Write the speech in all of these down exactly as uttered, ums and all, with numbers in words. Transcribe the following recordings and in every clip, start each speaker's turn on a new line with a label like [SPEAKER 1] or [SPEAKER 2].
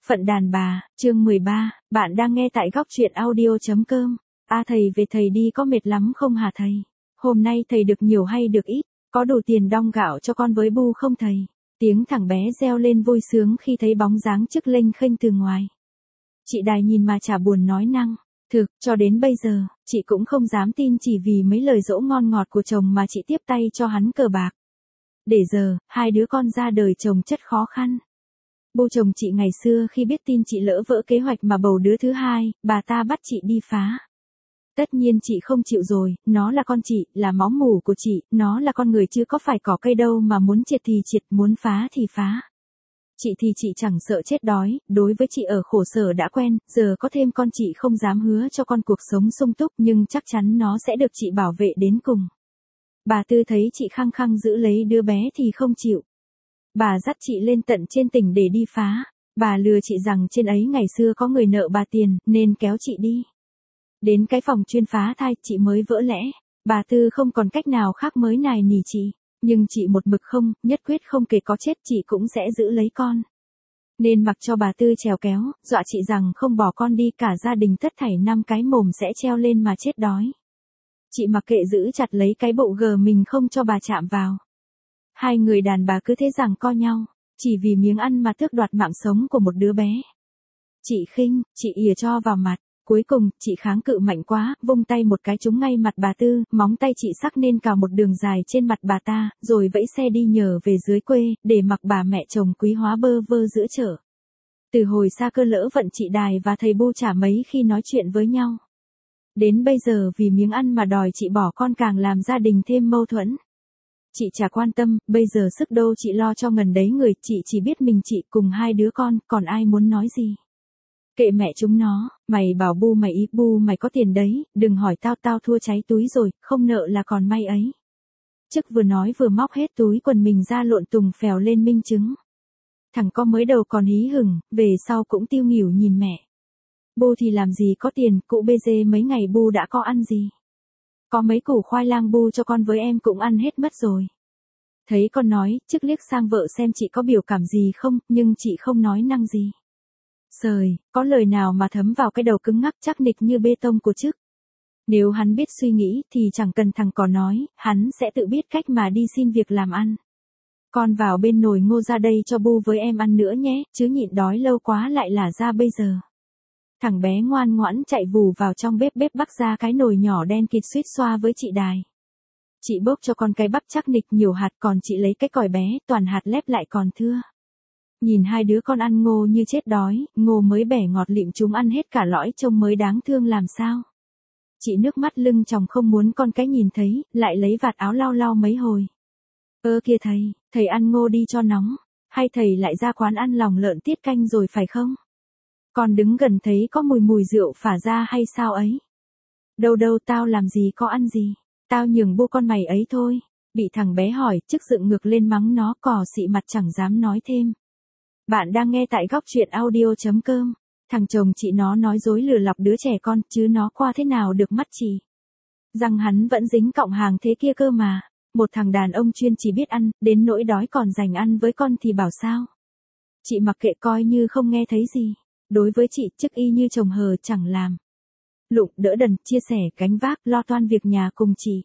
[SPEAKER 1] Phận đàn bà, chương mười ba, bạn đang nghe tại góc truyện audio.com. A thầy về thầy đi có mệt lắm không hả thầy? Hôm nay thầy được nhiều hay được ít? Có đủ tiền đong gạo cho con với bu không thầy? Tiếng thằng bé reo lên vui sướng khi thấy bóng dáng chức lênh khênh từ ngoài. Chị Đài nhìn mà chả buồn nói năng. Thực, cho đến bây giờ, chị cũng không dám tin chỉ vì mấy lời dỗ ngon ngọt của chồng mà chị tiếp tay cho hắn cờ bạc. Để giờ, hai đứa con ra đời chồng chất khó khăn. Bu chồng chị ngày xưa khi biết tin chị lỡ vỡ kế hoạch mà bầu đứa thứ hai, bà ta bắt chị đi phá. Tất nhiên chị không chịu rồi, nó là con chị, là máu mủ của chị, nó là con người chứ có phải cỏ cây đâu mà muốn triệt thì triệt, muốn phá thì phá. Chị thì chị chẳng sợ chết đói, đối với chị ở khổ sở đã quen, giờ có thêm con chị không dám hứa cho con cuộc sống sung túc nhưng chắc chắn nó sẽ được chị bảo vệ đến cùng. Bà Tư thấy chị khăng khăng giữ lấy đứa bé thì không chịu. Bà dắt chị lên tận trên tỉnh để đi phá. Bà lừa chị rằng trên ấy ngày xưa có người nợ bà tiền, nên kéo chị đi. Đến cái phòng chuyên phá thai, chị mới vỡ lẽ. Bà Tư không còn cách nào khác mới nài nỉ chị. Nhưng chị một mực không, nhất quyết không kể có chết chị cũng sẽ giữ lấy con. Nên mặc cho bà Tư trèo kéo, dọa chị rằng không bỏ con đi cả gia đình tất thảy năm cái mồm sẽ treo lên mà chết đói. Chị mặc kệ giữ chặt lấy cái bụng gờ mình không cho bà chạm vào. Hai người đàn bà cứ thế giằng co nhau, chỉ vì miếng ăn mà tước đoạt mạng sống của một đứa bé. Chị khinh, chị ỉa cho vào mặt, cuối cùng, chị kháng cự mạnh quá, vung tay một cái trúng ngay mặt bà Tư, móng tay chị sắc nên cào một đường dài trên mặt bà ta, rồi vẫy xe đi nhờ về dưới quê, để mặc bà mẹ chồng quý hóa bơ vơ giữa chợ. Từ hồi xa cơ lỡ vận chị Đài và thầy Bu chả mấy khi nói chuyện với nhau. Đến bây giờ vì miếng ăn mà đòi chị bỏ con càng làm gia đình thêm mâu thuẫn. Chị chả quan tâm, bây giờ sức đâu chị lo cho ngần đấy người, chị chỉ biết mình chị cùng hai đứa con, còn ai muốn nói gì. Kệ mẹ chúng nó, mày bảo Bu mày ý, Bu mày có tiền đấy, đừng hỏi tao tao thua cháy túi rồi, không nợ là còn may ấy. Chức vừa nói vừa móc hết túi quần mình ra lộn tùng phèo lên minh chứng. Thằng con mới đầu còn hí hửng, về sau cũng tiêu nghỉu nhìn mẹ. Bu thì làm gì có tiền, cụ bê dê mấy ngày Bu đã có ăn gì. Có mấy củ khoai lang Bu cho con với em cũng ăn hết mất rồi. Thấy con nói, Chức liếc sang vợ xem chị có biểu cảm gì không, nhưng chị không nói năng gì. Sời, có lời nào mà thấm vào cái đầu cứng ngắc chắc nịch như bê tông của Chức. Nếu hắn biết suy nghĩ thì chẳng cần thằng có nói, hắn sẽ tự biết cách mà đi xin việc làm ăn. Con vào bên nồi ngô ra đây cho Bu với em ăn nữa nhé, chứ nhịn đói lâu quá lại là ra bây giờ. Thằng bé ngoan ngoãn chạy vù vào trong bếp bếp bắc ra cái nồi nhỏ đen kịt suýt xoa với chị Đài. Chị bốc cho con cái bắp chắc nịch nhiều hạt còn chị lấy cái còi bé toàn hạt lép lại còn thưa. Nhìn hai đứa con ăn ngô như chết đói, ngô mới bẻ ngọt lịm chúng ăn hết cả lõi trông mới đáng thương làm sao. Chị nước mắt lưng tròng không muốn con cái nhìn thấy, lại lấy vạt áo lau lau mấy hồi. Ơ kìa thầy, thầy ăn ngô đi cho nóng, hay thầy lại ra quán ăn lòng lợn tiết canh rồi phải không? Con đứng gần thấy có mùi mùi rượu phả ra hay sao ấy? Đâu đâu tao làm gì có ăn gì, tao nhường Bu con mày ấy thôi. Bị thằng bé hỏi, Chức dựng ngược lên mắng nó cò xị mặt chẳng dám nói thêm. Bạn đang nghe tại góc truyện audio.com. Thằng chồng chị nó nói dối lừa lọc đứa trẻ con, chứ nó qua thế nào được mắt chị. Rằng hắn vẫn dính cọng hàng thế kia cơ mà. Một thằng đàn ông chuyên chỉ biết ăn, đến nỗi đói còn dành ăn với con thì bảo sao. Chị mặc kệ coi như không nghe thấy gì. Đối với chị, Chức y như chồng hờ chẳng làm. Lụng, đỡ đần, chia sẻ, gánh vác, lo toan việc nhà cùng chị.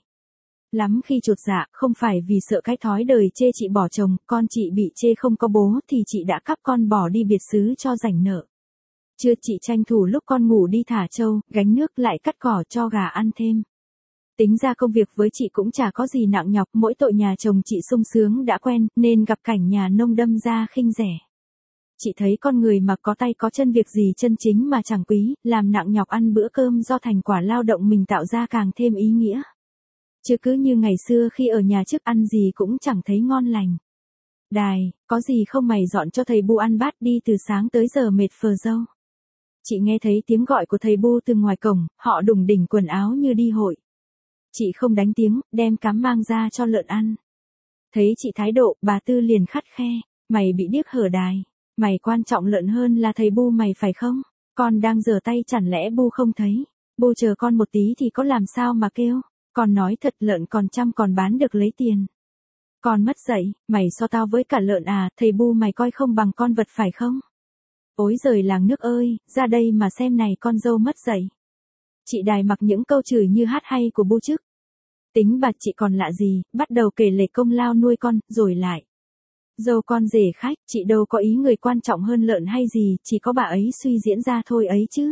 [SPEAKER 1] Lắm khi chột dạ, không phải vì sợ cái thói đời chê chị bỏ chồng, con chị bị chê không có bố thì chị đã cắp con bỏ đi biệt xứ cho rảnh nợ. Chưa chị tranh thủ lúc con ngủ đi thả trâu, gánh nước lại cắt cỏ cho gà ăn thêm. Tính ra công việc với chị cũng chả có gì nặng nhọc, mỗi tội nhà chồng chị sung sướng đã quen, nên gặp cảnh nhà nông đâm ra khinh rẻ. Chị thấy con người mà có tay có chân việc gì chân chính mà chẳng quý, làm nặng nhọc ăn bữa cơm do thành quả lao động mình tạo ra càng thêm ý nghĩa. Chứ cứ như ngày xưa khi ở nhà Chức ăn gì cũng chẳng thấy ngon lành. Đài, có gì không mày dọn cho thầy Bu ăn bát đi từ sáng tới giờ mệt phờ dâu. Chị nghe thấy tiếng gọi của thầy Bu từ ngoài cổng, họ đùng đỉnh quần áo như đi hội. Chị không đánh tiếng, đem cám mang ra cho lợn ăn. Thấy chị thái độ, bà Tư liền khắt khe, mày bị điếc hở Đài. Mày quan trọng lợn hơn là thầy Bu mày phải không? Con đang giở tay chẳng lẽ Bu không thấy? Bu chờ con một tí thì có làm sao mà kêu? Con nói thật lợn còn chăm còn bán được lấy tiền. Con mất dạy, mày so tao với cả lợn à, thầy Bu mày coi không bằng con vật phải không? Ối giời làng nước ơi, ra đây mà xem này con dâu mất dạy. Chị Đài mặc những câu chửi như hát hay của bu chức. Tính bà chị còn lạ gì, bắt đầu kể lể công lao nuôi con, rồi lại. Dâu con rể khách, chị đâu có ý người quan trọng hơn lợn hay gì, chỉ có bà ấy suy diễn ra thôi ấy chứ.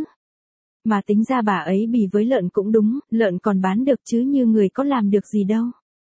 [SPEAKER 1] Mà tính ra bà ấy bì với lợn cũng đúng, lợn còn bán được chứ như người có làm được gì đâu.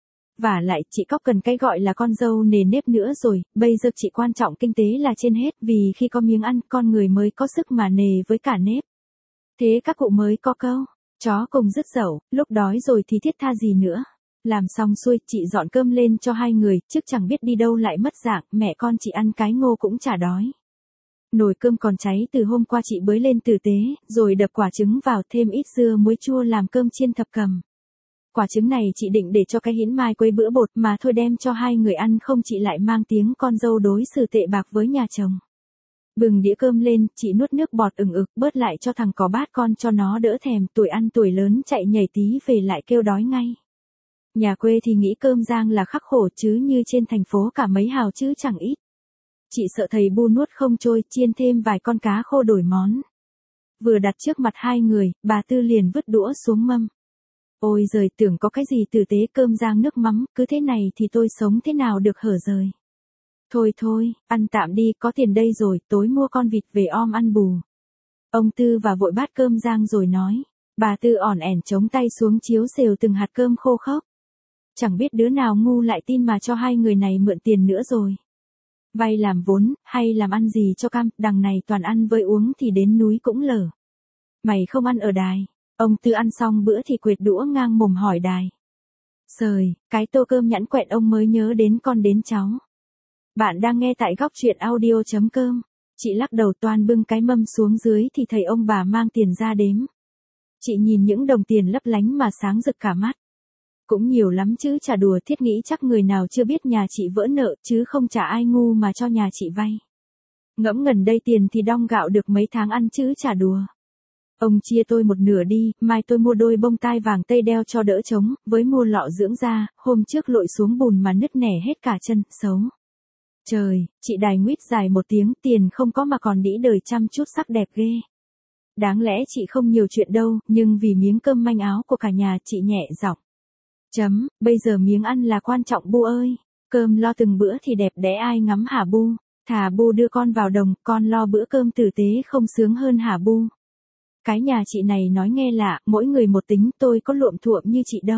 [SPEAKER 1] Và lại chị có cần cái gọi là con dâu nề nếp nữa rồi, bây giờ chị quan trọng kinh tế là trên hết, vì khi có miếng ăn con người mới có sức mà nề với cả nếp. Thế các cụ mới có câu, chó cùng dứt dẩu, lúc đói rồi thì thiết tha gì nữa. Làm xong xuôi, chị dọn cơm lên cho hai người, chứ chẳng biết đi đâu lại mất dạng, mẹ con chị ăn cái ngô cũng chả đói. Nồi cơm còn cháy từ hôm qua chị bới lên tử tế, rồi đập quả trứng vào thêm ít dưa muối chua làm cơm chiên thập cẩm. Quả trứng này chị định để cho cái hiến mai quấy bữa bột mà thôi đem cho hai người ăn không chị lại mang tiếng con dâu đối xử tệ bạc với nhà chồng. Bừng đĩa cơm lên, chị nuốt nước bọt ừng ực bớt lại cho thằng có bát con cho nó đỡ thèm, tuổi ăn tuổi lớn chạy nhảy tí về lại kêu đói ngay. Nhà quê thì nghĩ cơm rang là khắc khổ chứ như trên thành phố cả mấy hào chứ chẳng ít. Chị sợ thầy bu nuốt không trôi, chiên thêm vài con cá khô đổi món. Vừa đặt trước mặt hai người, bà Tư liền vứt đũa xuống mâm. Ôi giời, tưởng có cái gì tử tế cơm rang nước mắm, cứ thế này thì tôi sống thế nào được hở rời. Thôi thôi, ăn tạm đi, có tiền đây rồi, tối mua con vịt về om ăn bù. Ông Tư và vội bát cơm rang rồi nói. Bà Tư ỏn ẻn chống tay xuống chiếu xều từng hạt cơm khô khốc. Chẳng biết đứa nào ngu lại tin mà cho hai người này mượn tiền nữa rồi. Vay làm vốn, hay làm ăn gì cho cam, đằng này toàn ăn với uống thì đến núi cũng lở. Mày không ăn ở Đài. Ông Tư ăn xong bữa thì quệt đũa ngang mồm hỏi Đài. Sời, cái tô cơm nhẵn quẹt ông mới nhớ đến con đến cháu. Bạn đang nghe tại góc truyện audio.com. Chị lắc đầu toan bưng cái mâm xuống dưới thì thấy ông bà mang tiền ra đếm. Chị nhìn những đồng tiền lấp lánh mà sáng rực cả mắt. Cũng nhiều lắm chứ chả đùa, thiết nghĩ chắc người nào chưa biết nhà chị vỡ nợ chứ không chả ai ngu mà cho nhà chị vay. Ngẫm ngần đây tiền thì đong gạo được mấy tháng ăn chứ chả đùa. Ông chia tôi một nửa đi, mai tôi mua đôi bông tai vàng tây đeo cho đỡ trống, với mua lọ dưỡng da, hôm trước lội xuống bùn mà nứt nẻ hết cả chân, xấu. Trời, chị Đài nguyết dài một tiếng, tiền không có mà còn đĩ đời chăm chút sắc đẹp ghê. Đáng lẽ chị không nhiều chuyện đâu, nhưng vì miếng cơm manh áo của cả nhà chị nhẹ giọng. Chấm, bây giờ miếng ăn là quan trọng bu ơi. Cơm lo từng bữa thì đẹp đẽ ai ngắm hả bu. Thà bu đưa con vào đồng, con lo bữa cơm tử tế không sướng hơn hả bu. Cái nhà chị này nói nghe lạ, mỗi người một tính, tôi có luộm thuộm như chị đâu.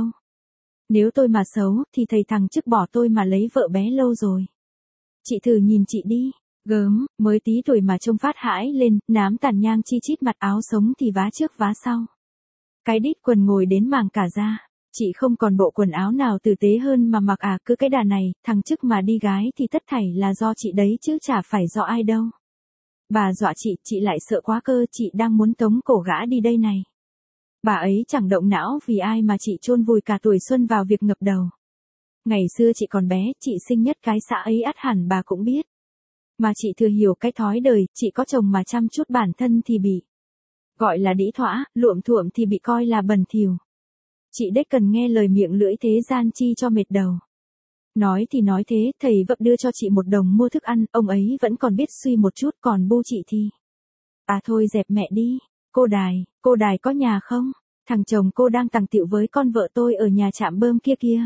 [SPEAKER 1] Nếu tôi mà xấu, thì thầy thằng chức bỏ tôi mà lấy vợ bé lâu rồi. Chị thử nhìn chị đi, gớm, mới tí tuổi mà trông phát hãi lên, nám tàn nhang chi chít mặt áo sống thì vá trước vá sau. Cái đít quần ngồi đến màng cả da. Chị không còn bộ quần áo nào tử tế hơn mà mặc à, cứ cái đà này, thằng chức mà đi gái thì tất thảy là do chị đấy chứ chả phải do ai đâu. Bà dọa chị, chị lại sợ quá cơ, chị đang muốn tống cổ gã đi đây này. Bà ấy chẳng động não vì ai mà chị chôn vùi cả tuổi xuân vào việc ngập đầu. Ngày xưa chị còn bé, chị sinh nhất cái xã ấy ắt hẳn bà cũng biết. Mà chị thừa hiểu cái thói đời, chị có chồng mà chăm chút bản thân thì bị gọi là đĩ thỏa, luộm thuộm thì bị coi là bẩn thỉu. Chị đếch cần nghe lời miệng lưỡi thế gian chi cho mệt đầu. Nói thì nói thế, thầy vợ đưa cho chị một đồng mua thức ăn, ông ấy vẫn còn biết suy một chút, còn bu chị thì. À thôi dẹp mẹ đi, cô Đài, cô Đài có nhà không? Thằng chồng cô đang tằng tiệu với con vợ tôi ở nhà trạm bơm kia kia.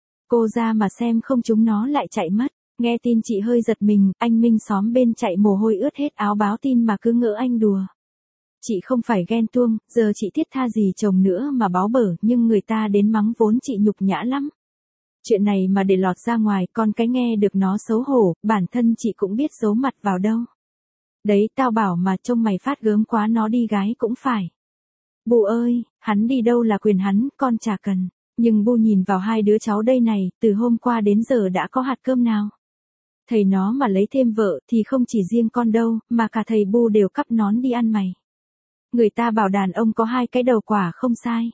[SPEAKER 1] Cô ra mà xem không chúng nó lại chạy mất. Nghe tin chị hơi giật mình, anh Minh xóm bên chạy mồ hôi ướt hết áo báo tin mà cứ ngỡ anh đùa. Chị không phải ghen tuông, giờ chị thiết tha gì chồng nữa mà báo bở, nhưng người ta đến mắng vốn chị nhục nhã lắm. Chuyện này mà để lọt ra ngoài, con cái nghe được nó xấu hổ, bản thân chị cũng biết giấu mặt vào đâu. Đấy, tao bảo mà trông mày phát gớm quá nó đi gái cũng phải. Bu ơi, hắn đi đâu là quyền hắn, con chả cần. Nhưng bu nhìn vào hai đứa cháu đây này, từ hôm qua đến giờ đã có hạt cơm nào. Thầy nó mà lấy thêm vợ thì không chỉ riêng con đâu, mà cả thầy bu đều cắp nón đi ăn mày. Người ta bảo đàn ông có hai cái đầu quả không sai.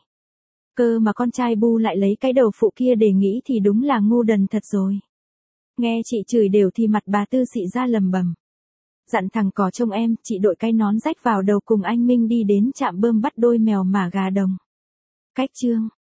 [SPEAKER 1] Cơ mà con trai bu lại lấy cái đầu phụ kia để nghĩ thì đúng là ngu đần thật rồi. Nghe chị chửi đều thì mặt bà Tư xị ra lầm bầm. Dặn thằng cò trông em, chị đội cái nón rách vào đầu cùng anh Minh đi đến trạm bơm bắt đôi mèo mả gà đồng. Cách chương.